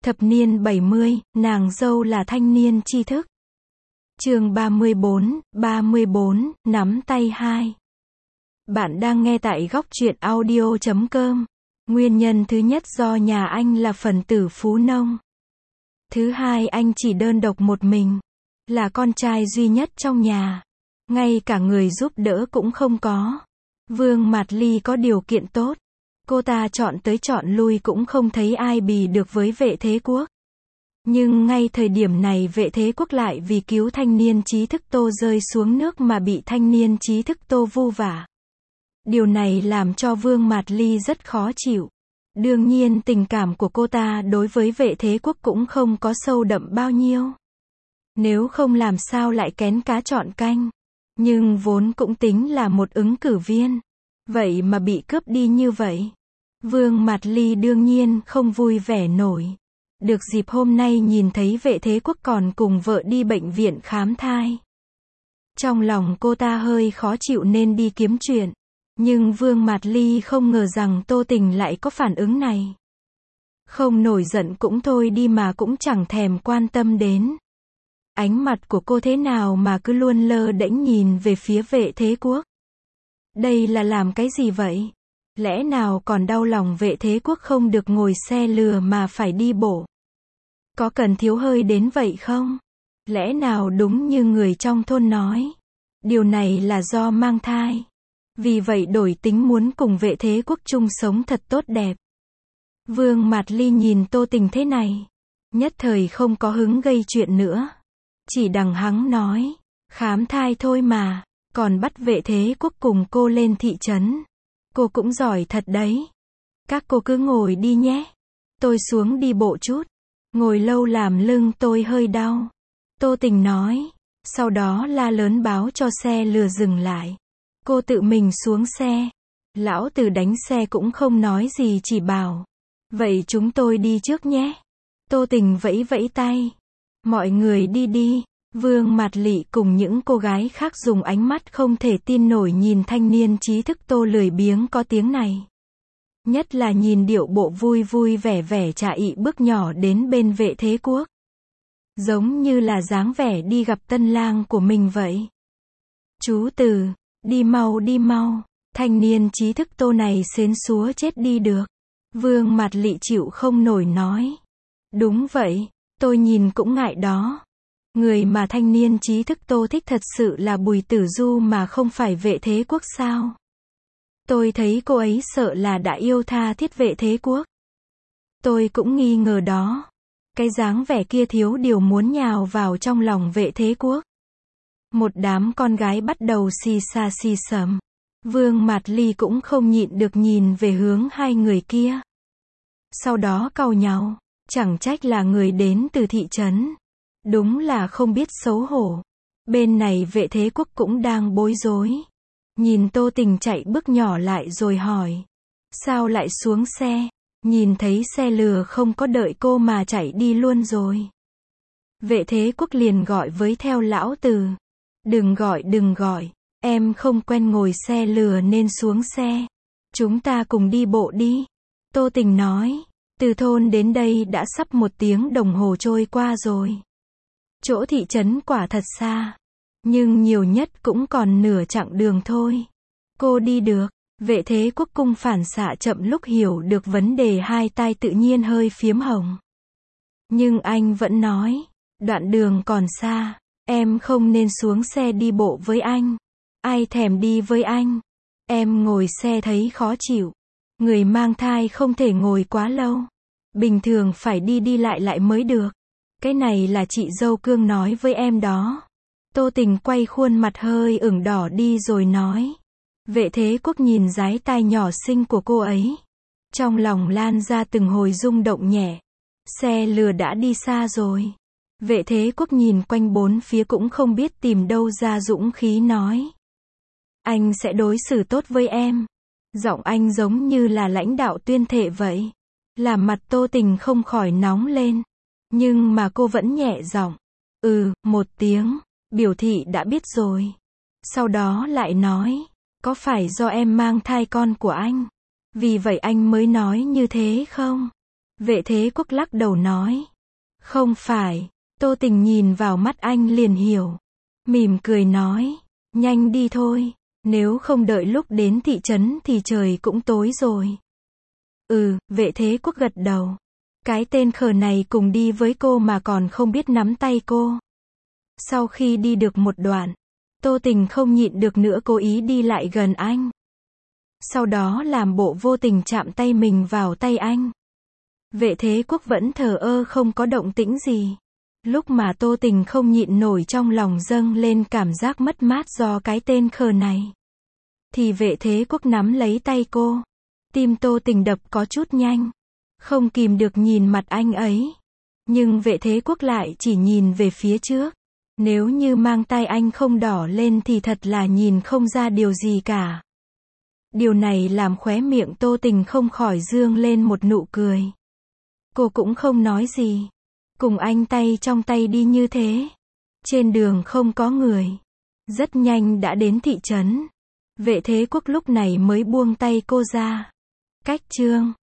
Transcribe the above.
Thập niên 70, nàng dâu là thanh niên tri thức. Chương 34, nắm tay 2. Bạn đang nghe tại góc truyện audio.com. Nguyên nhân thứ nhất do nhà anh là phần tử phú nông. Thứ hai, anh chỉ đơn độc một mình, là con trai duy nhất trong nhà. Ngay cả người giúp đỡ cũng không có. Vương Mạt Ly có điều kiện tốt. Cô ta chọn tới chọn lui cũng không thấy ai bì được với Vệ Thế Quốc. Nhưng ngay thời điểm này Vệ Thế Quốc lại vì cứu thanh niên trí thức Tô rơi xuống nước mà bị thanh niên trí thức Tô vu vả. Điều này làm cho Vương Mạt Ly rất khó chịu. Đương nhiên tình cảm của cô ta đối với Vệ Thế Quốc cũng không có sâu đậm bao nhiêu. Nếu không làm sao lại kén cá chọn canh. Nhưng vốn cũng tính là một ứng cử viên. Vậy mà bị cướp đi như vậy. Vương Mạt Ly đương nhiên không vui vẻ nổi. Được dịp hôm nay nhìn thấy Vệ Thế Quốc còn cùng vợ đi bệnh viện khám thai. Trong lòng cô ta hơi khó chịu nên đi kiếm chuyện. Nhưng Vương Mạt Ly không ngờ rằng Tô Tình lại có phản ứng này. Không nổi giận cũng thôi đi mà cũng chẳng thèm quan tâm đến. Ánh mặt của cô thế nào mà cứ luôn lơ đễnh nhìn về phía Vệ Thế Quốc. Đây là làm cái gì vậy? Lẽ nào còn đau lòng Vệ Thế Quốc không được ngồi xe lừa mà phải đi bộ? Có cần thiếu hơi đến vậy không? Lẽ nào đúng như người trong thôn nói? Điều này là do mang thai. Vì vậy đổi tính muốn cùng Vệ Thế Quốc chung sống thật tốt đẹp. Vương Mạt Ly nhìn Tô Tình thế này. Nhất thời không có hứng gây chuyện nữa. Chỉ đằng hắng nói. Khám thai thôi mà. Còn bắt Vệ Thế Quốc cùng cô lên thị trấn. Cô cũng giỏi thật đấy. Các cô cứ ngồi đi nhé. Tôi xuống đi bộ chút. Ngồi lâu làm lưng tôi hơi đau. Tô Tình nói. Sau đó la lớn báo cho xe lừa dừng lại. Cô tự mình xuống xe. Lão Từ đánh xe cũng không nói gì chỉ bảo. Vậy chúng tôi đi trước nhé. Tô Tình vẫy vẫy tay. Mọi người đi đi. Vương Mạt Ly cùng những cô gái khác dùng ánh mắt không thể tin nổi nhìn thanh niên trí thức Tô lười biếng có tiếng này. Nhất là nhìn điệu bộ vui vui vẻ vẻ chả ị bước nhỏ đến bên Vệ Thế Quốc. Giống như là dáng vẻ đi gặp tân lang của mình vậy. Chú Từ, đi mau đi mau. Thanh niên trí thức Tô này xến xúa chết đi được. Vương Mạt Ly chịu không nổi nói. Đúng vậy, tôi nhìn cũng ngại đó. Người mà thanh niên trí thức Tô thích thật sự là Bùi Tử Du mà không phải Vệ Thế Quốc sao? Tôi thấy cô ấy sợ là đã yêu tha thiết Vệ Thế Quốc. Tôi cũng nghi ngờ đó. Cái dáng vẻ kia thiếu điều muốn nhào vào trong lòng Vệ Thế Quốc. Một đám con gái bắt đầu xì xa xì xầm. Vương Mạt Ly cũng không nhịn được nhìn về hướng hai người kia. Sau đó cau nhàu. Chẳng trách là người đến từ thị trấn. Đúng là không biết xấu hổ. Bên này Vệ Thế Quốc cũng đang bối rối. Nhìn Tô Tình chạy bước nhỏ lại rồi hỏi. Sao lại xuống xe? Nhìn thấy xe lừa không có đợi cô mà chạy đi luôn rồi. Vệ Thế Quốc liền gọi với theo Lão Từ. Đừng gọi. Em không quen ngồi xe lừa nên xuống xe. Chúng ta cùng đi bộ đi. Tô Tình nói. Từ thôn đến đây đã sắp 1 tiếng đồng hồ trôi qua rồi. Chỗ thị trấn quả thật xa. Nhưng nhiều nhất cũng còn nửa chặng đường thôi. Cô đi được. Vệ Thế Quốc cung phản xạ chậm lúc hiểu được vấn đề hai tai tự nhiên hơi phiếm hồng. Nhưng anh vẫn nói. Đoạn đường còn xa. Em không nên xuống xe đi bộ với anh. Ai thèm đi với anh. Em ngồi xe thấy khó chịu. Người mang thai không thể ngồi quá lâu. Bình thường phải đi lại mới được. Cái này là chị dâu Cương nói với em đó. Tô Tình quay khuôn mặt hơi ửng đỏ đi rồi nói. Vệ Thế Quốc nhìn dái tai nhỏ xinh của cô ấy. Trong lòng lan ra từng hồi rung động nhẹ. Xe lừa đã đi xa rồi. Vệ Thế Quốc nhìn quanh bốn phía cũng không biết tìm đâu ra dũng khí nói. Anh sẽ đối xử tốt với em. Giọng anh giống như là lãnh đạo tuyên thệ vậy. Làm mặt Tô Tình không khỏi nóng lên. Nhưng mà cô vẫn nhẹ giọng. 1 tiếng. Biểu thị đã biết rồi. Sau đó lại nói. Có phải do em mang thai con của anh? Vì vậy anh mới nói như thế không? Vệ Thế Quốc lắc đầu nói. Không phải. Tô Tình nhìn vào mắt anh liền hiểu. Mỉm cười nói. Nhanh đi thôi. Nếu không đợi lúc đến thị trấn thì trời cũng tối rồi. Vệ Thế Quốc gật đầu. Cái tên khờ này cùng đi với cô mà còn không biết nắm tay cô. Sau khi đi được một đoạn, Tô Tình không nhịn được nữa cố ý đi lại gần anh. Sau đó làm bộ vô tình chạm tay mình vào tay anh. Vệ Thế Quốc vẫn thờ ơ không có động tĩnh gì. Lúc mà Tô Tình không nhịn nổi trong lòng dâng lên cảm giác mất mát do cái tên khờ này. Thì Vệ Thế Quốc nắm lấy tay cô. Tim Tô Tình đập có chút nhanh. Không kìm được nhìn mặt anh ấy. Nhưng Vệ Thế Quốc lại chỉ nhìn về phía trước. Nếu như mang tay anh không đỏ lên thì thật là nhìn không ra điều gì cả. Điều này làm khóe miệng Tô Tình không khỏi dương lên một nụ cười. Cô cũng không nói gì. Cùng anh tay trong tay đi như thế. Trên đường không có người. Rất nhanh đã đến thị trấn. Vệ Thế Quốc lúc này mới buông tay cô ra. Cách chương